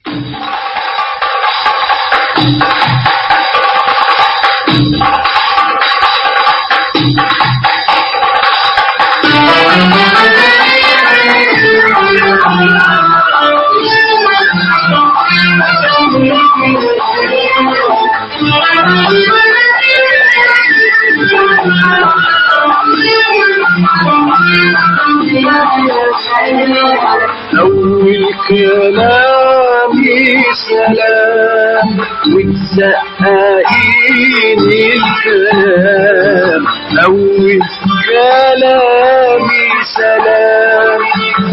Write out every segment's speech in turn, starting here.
أول كلامي سلام وتسقين الكلام، أول كلامي سلام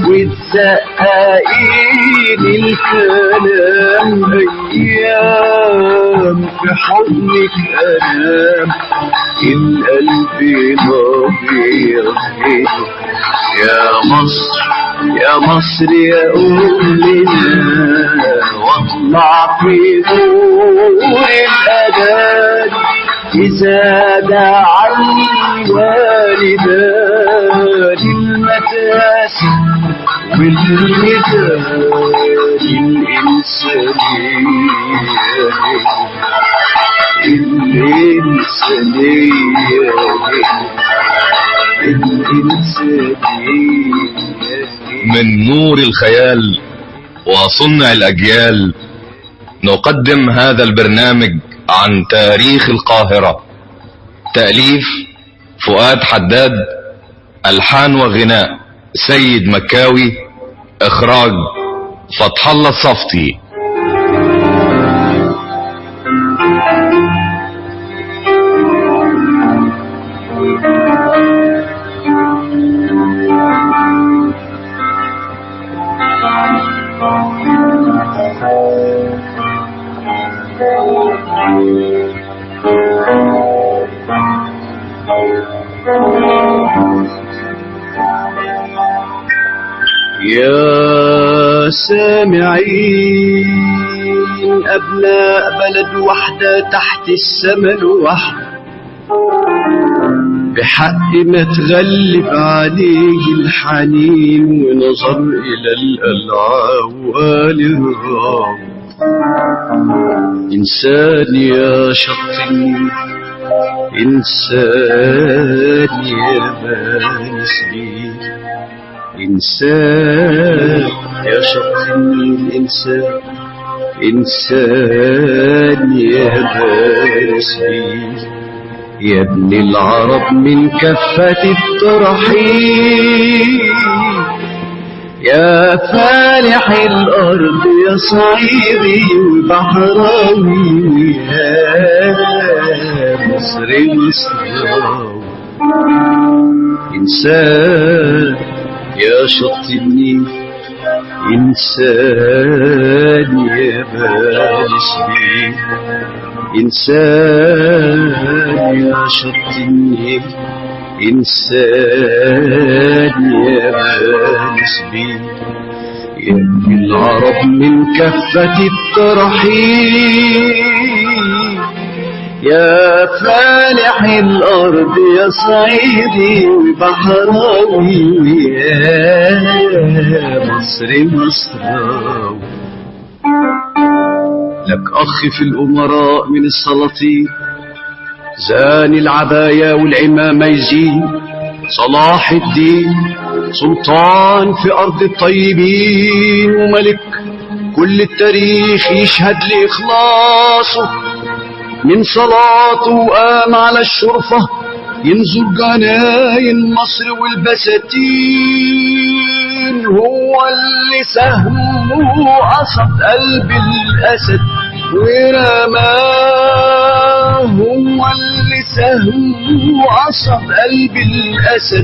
وتسقين الكلام، أيام في حضنك أنام القلب نبيض. يا مصر يا مصر يا أمنا، واطلع في نور الأذان إذا دعا الوالدان المتاسم والميدان من نور الخيال وصنع الأجيال نقدم هذا البرنامج عن تاريخ القاهرة. تأليف فؤاد حداد، ألحان وغناء سيد مكاوي، إخراج فتح الله الصفتي. يا سامعين أبناء بلد وحدة تحت السما الوحدة، بحق ما تغلب عليه الحنين ونظر إلى القلعة وقال الرام. إنسان يا شطين إنسان يا بانسين، إنسان يا شطين إنسان إنسان يا بانسين، يا ابن العرب من كفة الترحيب، يا فالح الأرض يا صعيدي وبحراوي، يا مصر مصراوي. إنسان يا شط النيل إنسان يا بالسبيل، إنسان يا شط النيل إنسان يا بالسبيل، يا ابن العرب من كفة الترحيب، يا فالح الأرض يا صعيدي وبحراوي، يا مصر مصراوي. لك أخ في الأمراء من السلاطين، زان العباية والعمامة يزين، صلاح الدين سلطان في أرض الطيبين، وملك كل التاريخ يشهد لإخلاصه، من صلاته وقام على الشرفة ينزل جناين مصر والبساتين، هو اللي سهمه قصد قلب الأسد ورماه، هو اللي سهمه قصد قلب الأسد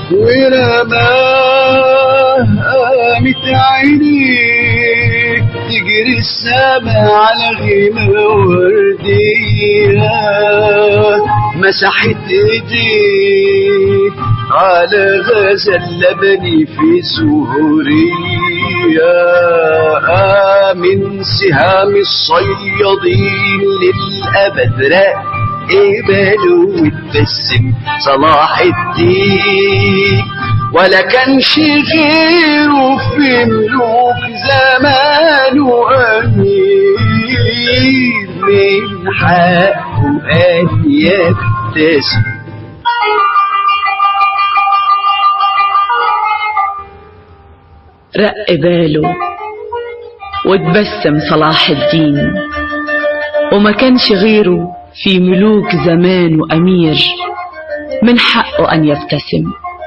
ورماه، قامت عينيك تجري السما على غيمة وردية، مسحت ايديك على غزل لبني في سهورية، من سهام الصيادين للأبد رق قبلوا واتبسم صلاح الدين، ولا كانش غيره في ملوك زمانه كبير من حقه أن يبتسم. رق باله واتبسم صلاح الدين، وما كانش غيره في ملوك زمان وأمير من حقه أن يبتسم.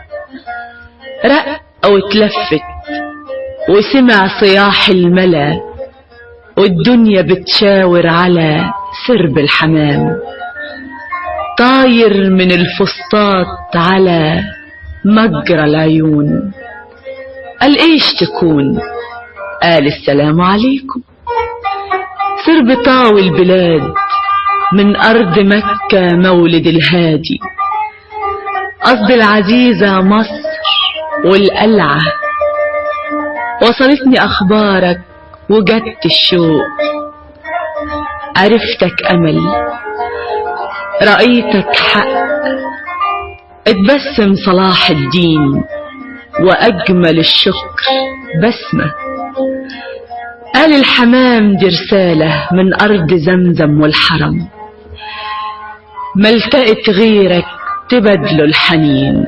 رق واتلفت وسمع صياح الملا، والدنيا بتشاور على سرب الحمام، طاير من الفسطاط على مجرى العيون. قال ايش تكون؟ قال السلام عليكم. سرب طاوي البلاد من أرض مكة مولد الهادي، قصد العزيزة مصر والقلعة. وصلتني أخبارك وجدت الشوق، عرفتك أمل رأيتك حق. اتبسم صلاح الدين وأجمل الشكر بسمة. قال الحمام دي رسالة من أرض زمزم والحرم، ملتقت غيرك تبدله الحنين.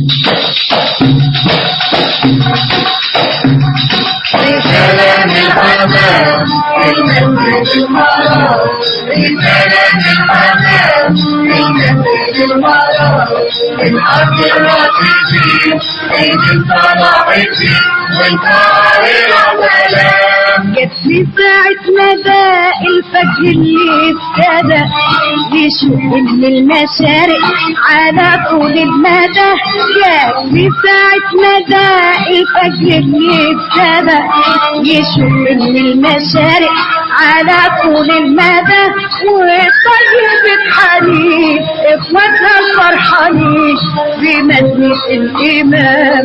رسالة من الحمام المسجد الحرام، رسالة من الحمام المسجد الحرام، من أرض الرافدين من صلاح الدين والقاهرة سلام. جت لي ساعة نداء الفجر اللي ابتدى يشق من المشارق على طول المدى. جت لي ساعة نداء الفجر اللي ابتدى يشق من المشارق على طول المدى. وطيبة حنين اخواتها الفرحانين بمجلس الإمام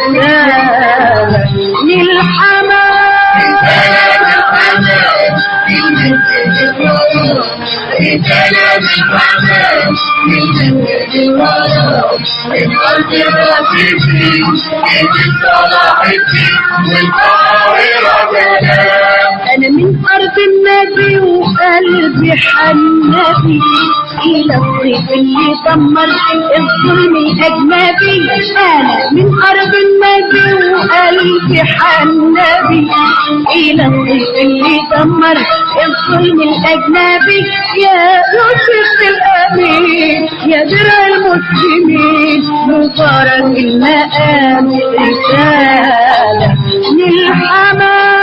للحمام. رسالة الحمام المسجد الحرام، رسالة الحمام المسجد الحرام، من أرض الرافدين من صلاح الدين والقاهرة سلام. أنا من أرض النبي وقلبي حنبي إلى الطيف اللي دمر الظلم الأجنبي. أنا من أرض النبي وقلبي حنبي إلى الطيف اللي دمر الظلم الأجنبي. يا يوسف الأمين يا درع المسلمين مبارك المقام، رسالة للحمام.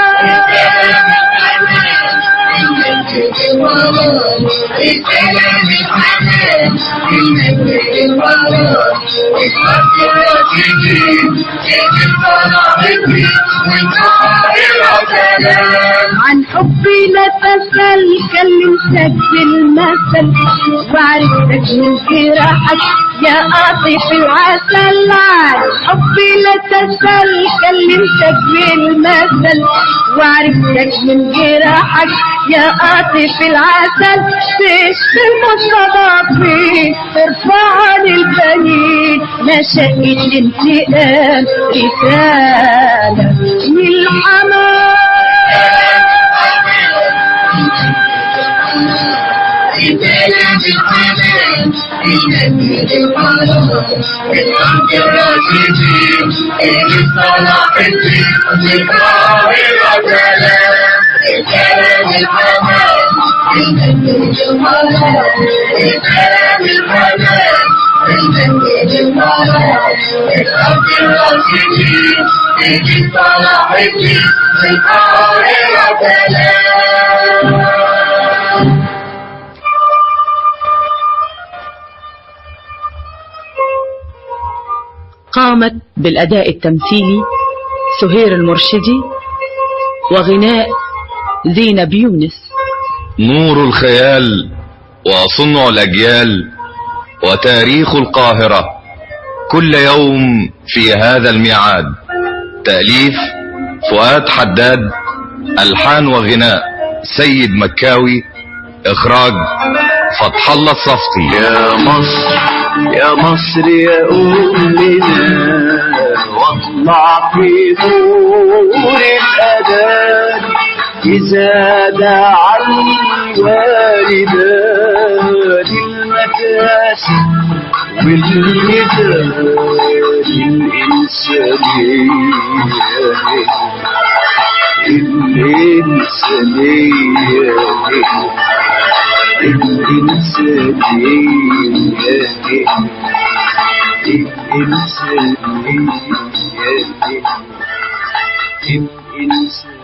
رسالة من الحمام المسجد الحرام، من أرض الرافدين من صلاح الدين والقاهرة سلام. عن حبي لا تسأل كلمتك بالمثل، وعرفتك من جراحك يا قاطف العسل. عن حبي لا تسأل كلمتك بالمثل، وعرفتك من جراحك يا قاطف العسل. تشفي المستضعفين ترفع عن البنين مشاهد الانتقام، رسالة للحمام. رسالة الحمام المسجد الحرام، من أرض الرافدين من صلاح الدين والقاهرة سلام. رسالة الحمام المسجد الحرام، رسالة الحمام المسجد الحرام، من أرض الرافدين من صلاح الدين والقاهرة سلام. قامت بالأداء التمثيلي سهير المرشدي، وغناء زينب يونس. نور الخيال وصنع الأجيال وتاريخ القاهرة كل يوم في هذا الميعاد. تأليف فؤاد حداد، ألحان وغناء سيد مكاوي، إخراج فتح الله الصفتي. يا مصر يا مصر يا أمنا واطلع في نور الأذان إذا دعا والوالدان المكاسب والمثال الإنسانية الإنسانية